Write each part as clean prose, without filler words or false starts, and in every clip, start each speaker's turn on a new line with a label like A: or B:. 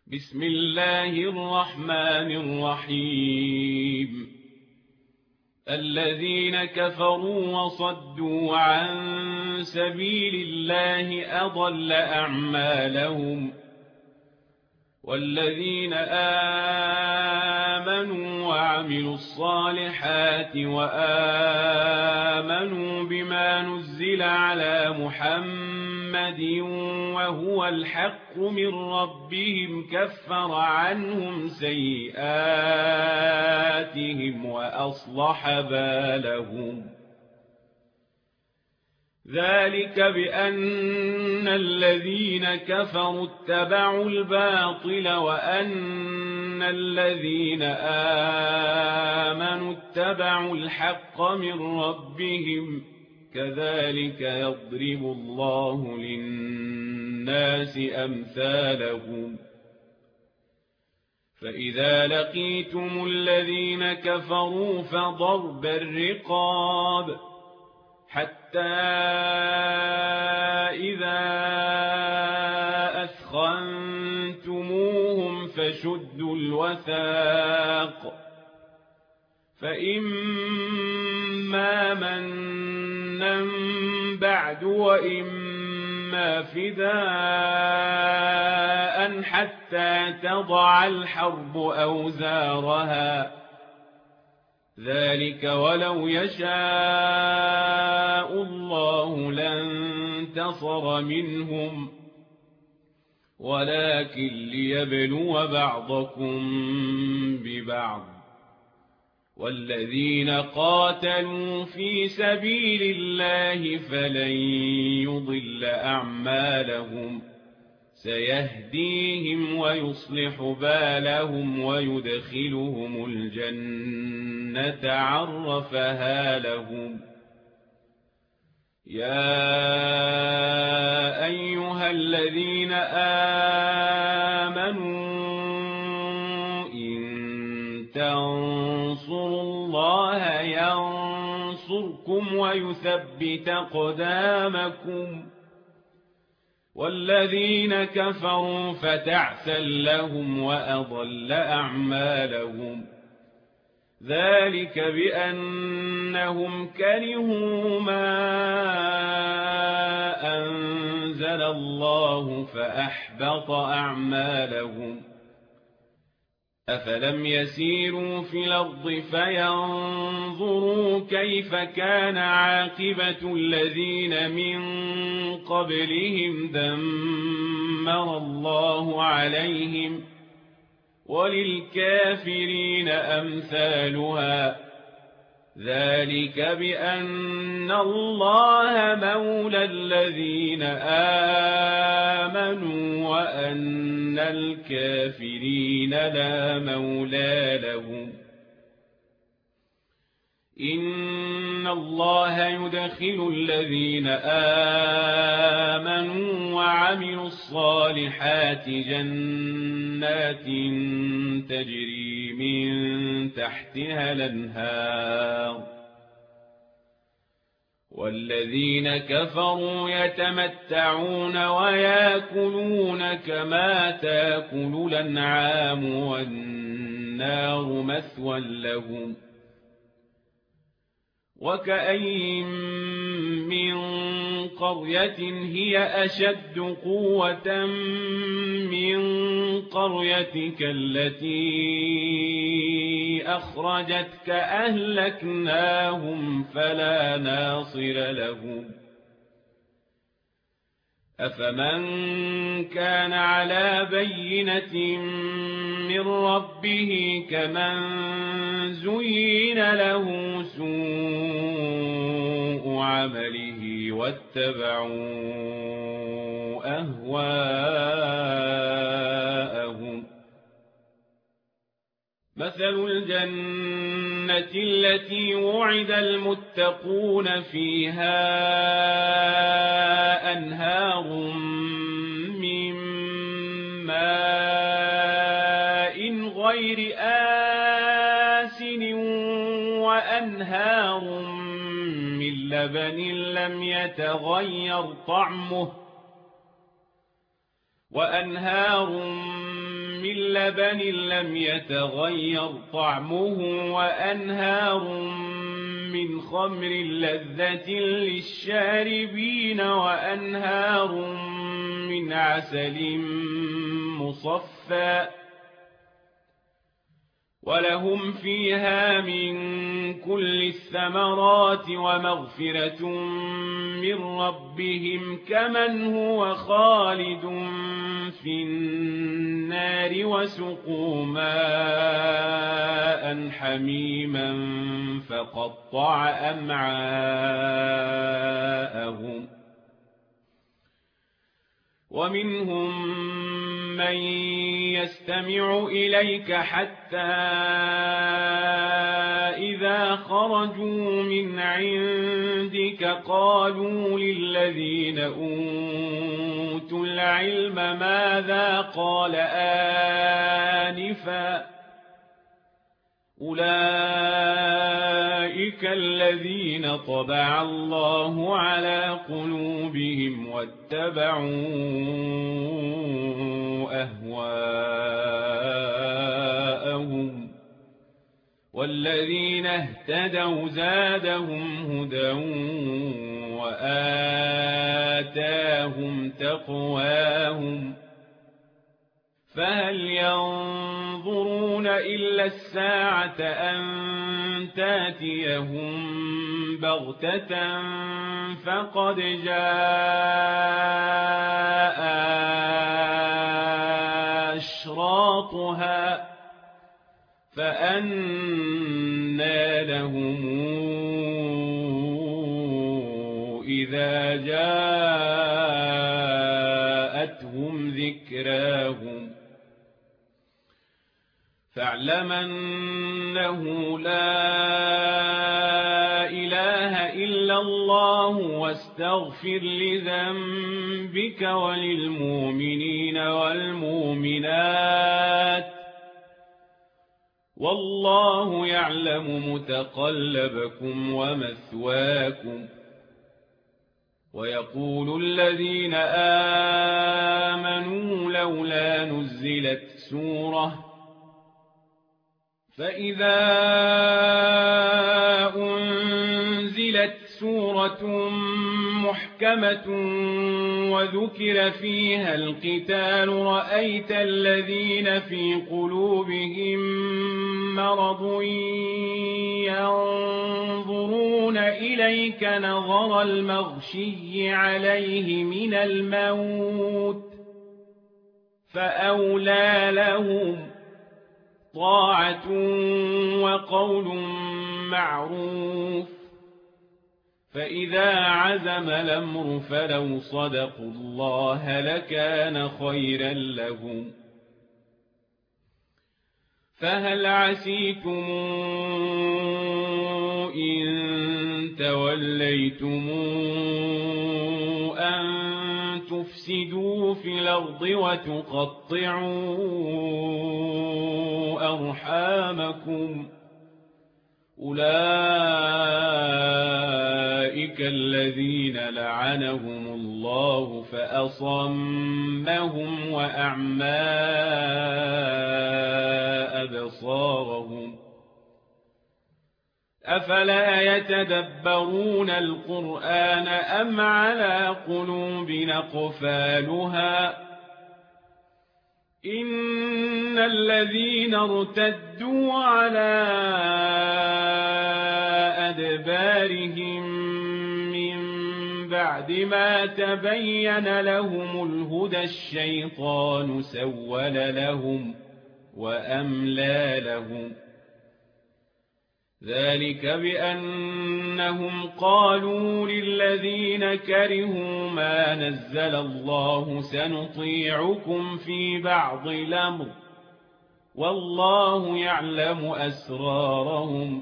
A: بسم الله الرحمن الرحيم الذين كفروا وصدوا عن سبيل الله أضل أعمالهم والذين آمنوا وعملوا الصالحات وآمنوا بما نزل على محمد وهو الحق من ربهم كفر عنهم سيئاتهم وأصلح بالهم ذلك بأن الذين كفروا اتبعوا الباطل وأن الذين آمنوا اتبعوا الحق من ربهم كذلك يضرب الله للناس أمثالهم فإذا لقيتم الذين كفروا فضرب الرقاب حتى إذا أثخنتموهم فشدوا الوثاق فإما منا بعد وإما فداء حتى تضع الحرب أوزارها ذلك ولو يشاء الله لانتصر منهم ولكن ليبلو بعضكم ببعض والذين قاتلوا في سبيل الله فلن يضل أعمالهم سيهديهم ويصلح بالهم ويدخلهم الجنة عرفها لهم يا أيها الذين آمنوا إن تنصروا الله ينصركم ويثبت أقدامكم والذين كفروا فتعسا لهم وأضل أعمالهم ذلك بأنهم كرهوا ما أنزل الله فأحبط أعمالهم أفلم يسيروا في الأرض فينظروا كيف كان عاقبة الذين من قبلهم دمر الله عليهم وللكافرين أمثالها ذلك بأن الله مولى الذين آمنوا وأن الكافرين لا مولى لهم إن الله يدخل الذين آمنوا وعملوا الصالحات جنات تجري من تحتها الأنهار والذين كفروا يتمتعون ويأكلون كما تأكل الأنعام والنار مثوى لهم وكأين من قرية هي أشد قوة من قريتك التي أخرجتك أهلكناهم فلا ناصر لهم أفمن كان على بينة من ربه كمن زين له سوء عمله واتبعوا أهواءهم مثل الجنة التي وعد المتقون فيها أنهار من ماء غير آسن وأنهار من لبن لم يتغير طعمه وأنهار لبن لم يتغير طعمه وأنهار من خمر لذة للشاربين وأنهار من عسل مصفى ولهم فيها من كل الثمرات ومغفرة من ربهم كمن هو خالد في النار وسقوا ماء حميما فقطع أمعاءهم ومنهم من يستمع إليك حتى إذا خرجوا من عندك قالوا للذين أوتوا العلم ماذا قال آنفا أولئك الذين طبع الله على قلوبهم واتبعوا أهواءهم والذين اهتدوا زادهم هدى وآتاهم تقواهم فهل ينظرون إلا الساعة أن تاتيهم بغتة فقد جاء أشراطها فأنى لهم إذا جاءتهم ذكراهم فاعلم أنه لا إله إلا الله واستغفر لذنبك وللمؤمنين والمؤمنات والله يعلم متقلبكم ومثواكم ويقول الذين آمنوا لولا نزلت سورة فإذا أنزلت سورة محكمة وذكر فيها القتال رأيت الذين في قلوبهم مرض ينظرون إليك نظر المغشي عليه من الموت فأولى لهم طاعة وقول معروف فإذا عزم الأمر فلو صدقوا الله لكان خيرا لهم فهل عسيتم إن توليتم أن تفسدوا في الأرض وتقطعوا أرحامكم أولئك الذين لعنهم الله فأصمهم وأعمى أبصارهم أفلا يتدبرون القرآن أم على قلوب أقفالها إن الذين ارتدوا على أدبارهم من بعد ما تبين لهم الهدى الشيطان سول لهم وأملى لهم ذلك بأنهم قالوا للذين كرهوا ما نزل الله سنطيعكم في بعض الأمر والله يعلم أسرارهم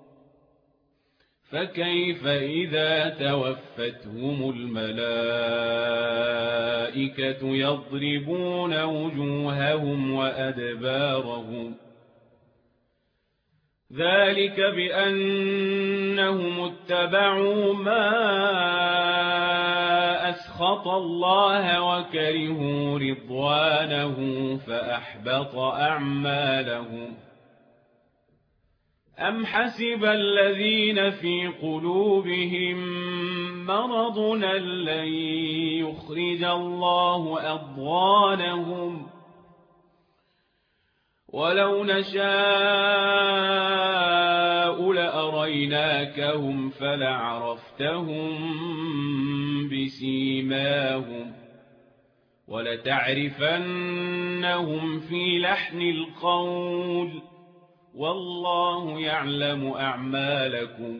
A: فكيف إذا توفتهم الملائكة يضربون وجوههم وأدبارهم ذلك بأنهم اتبعوا ما أسخط الله وكرهوا رضوانه فأحبط أعمالهم أم حسب الذين في قلوبهم مرض لن يخرج الله أضغانهم ولو نشاء لأريناكهم فلعرفتهم بسيماهم ولتعرفنهم في لحن القول والله يعلم أعمالكم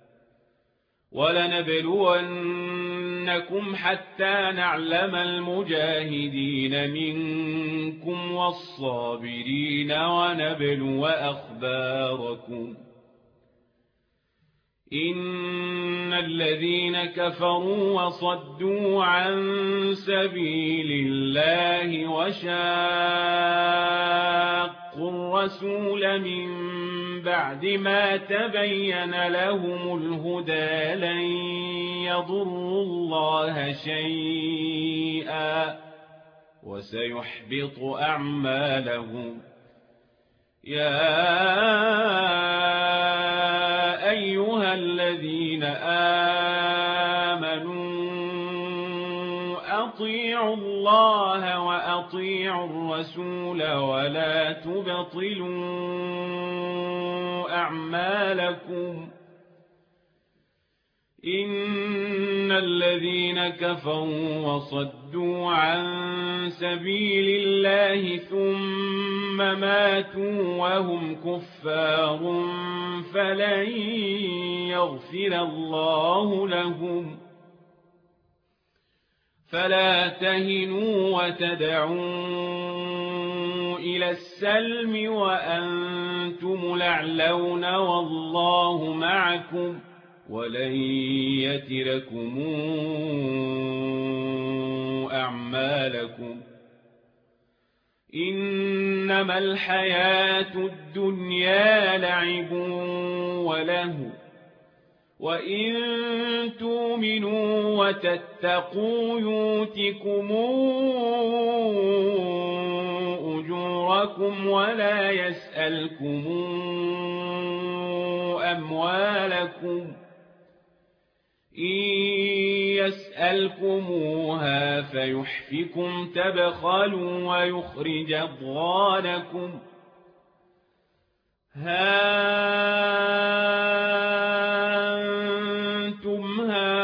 A: ولنبلونكم حتى نعلم المجاهدين منكم والصابرين ونبلو أخباركم إن الذين كفروا وصدوا عن سبيل الله وشاقوا الرسول من بعد ما تبين لهم الهدى لن يضروا الله شيئا وسيحبط أعمالهم يا أيها الذين آمنوا أطيعوا الله وأطيعوا الرسول ولا تبطلوا أعمالكم إن الذين كفروا وصدوا عن سبيل الله ثم ماتوا وهم كفار فلن يغفر الله لهم فلا تهنوا وتدعوا إلى السلم وأنتم الأعلون والله معكم ولن يتركم أعمالكم إنما الحياة الدنيا لعب وله وإن تؤمنوا وتتقوا يؤتكم أجوركم ولا يسألكم أموالكم إن يسألكموها فيحفكم تبخلوا ويخرج أضغانكم ها أنتم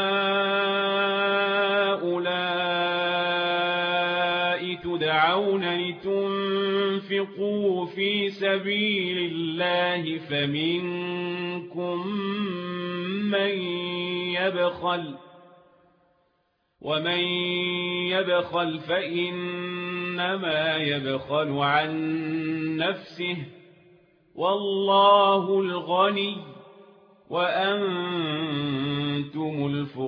A: هؤلاء تدعون لتنفقوا في سبيل الله فمنكم من يبخل ومن يبخل فإنما يبخل عن نفسه والله الغني وأنتم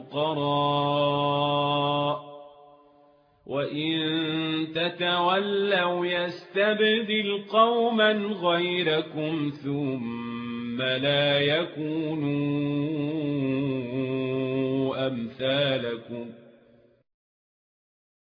A: الفقراء وإن تتولوا يستبدل قوما غيركم ثم لا يكونوا أمثالكم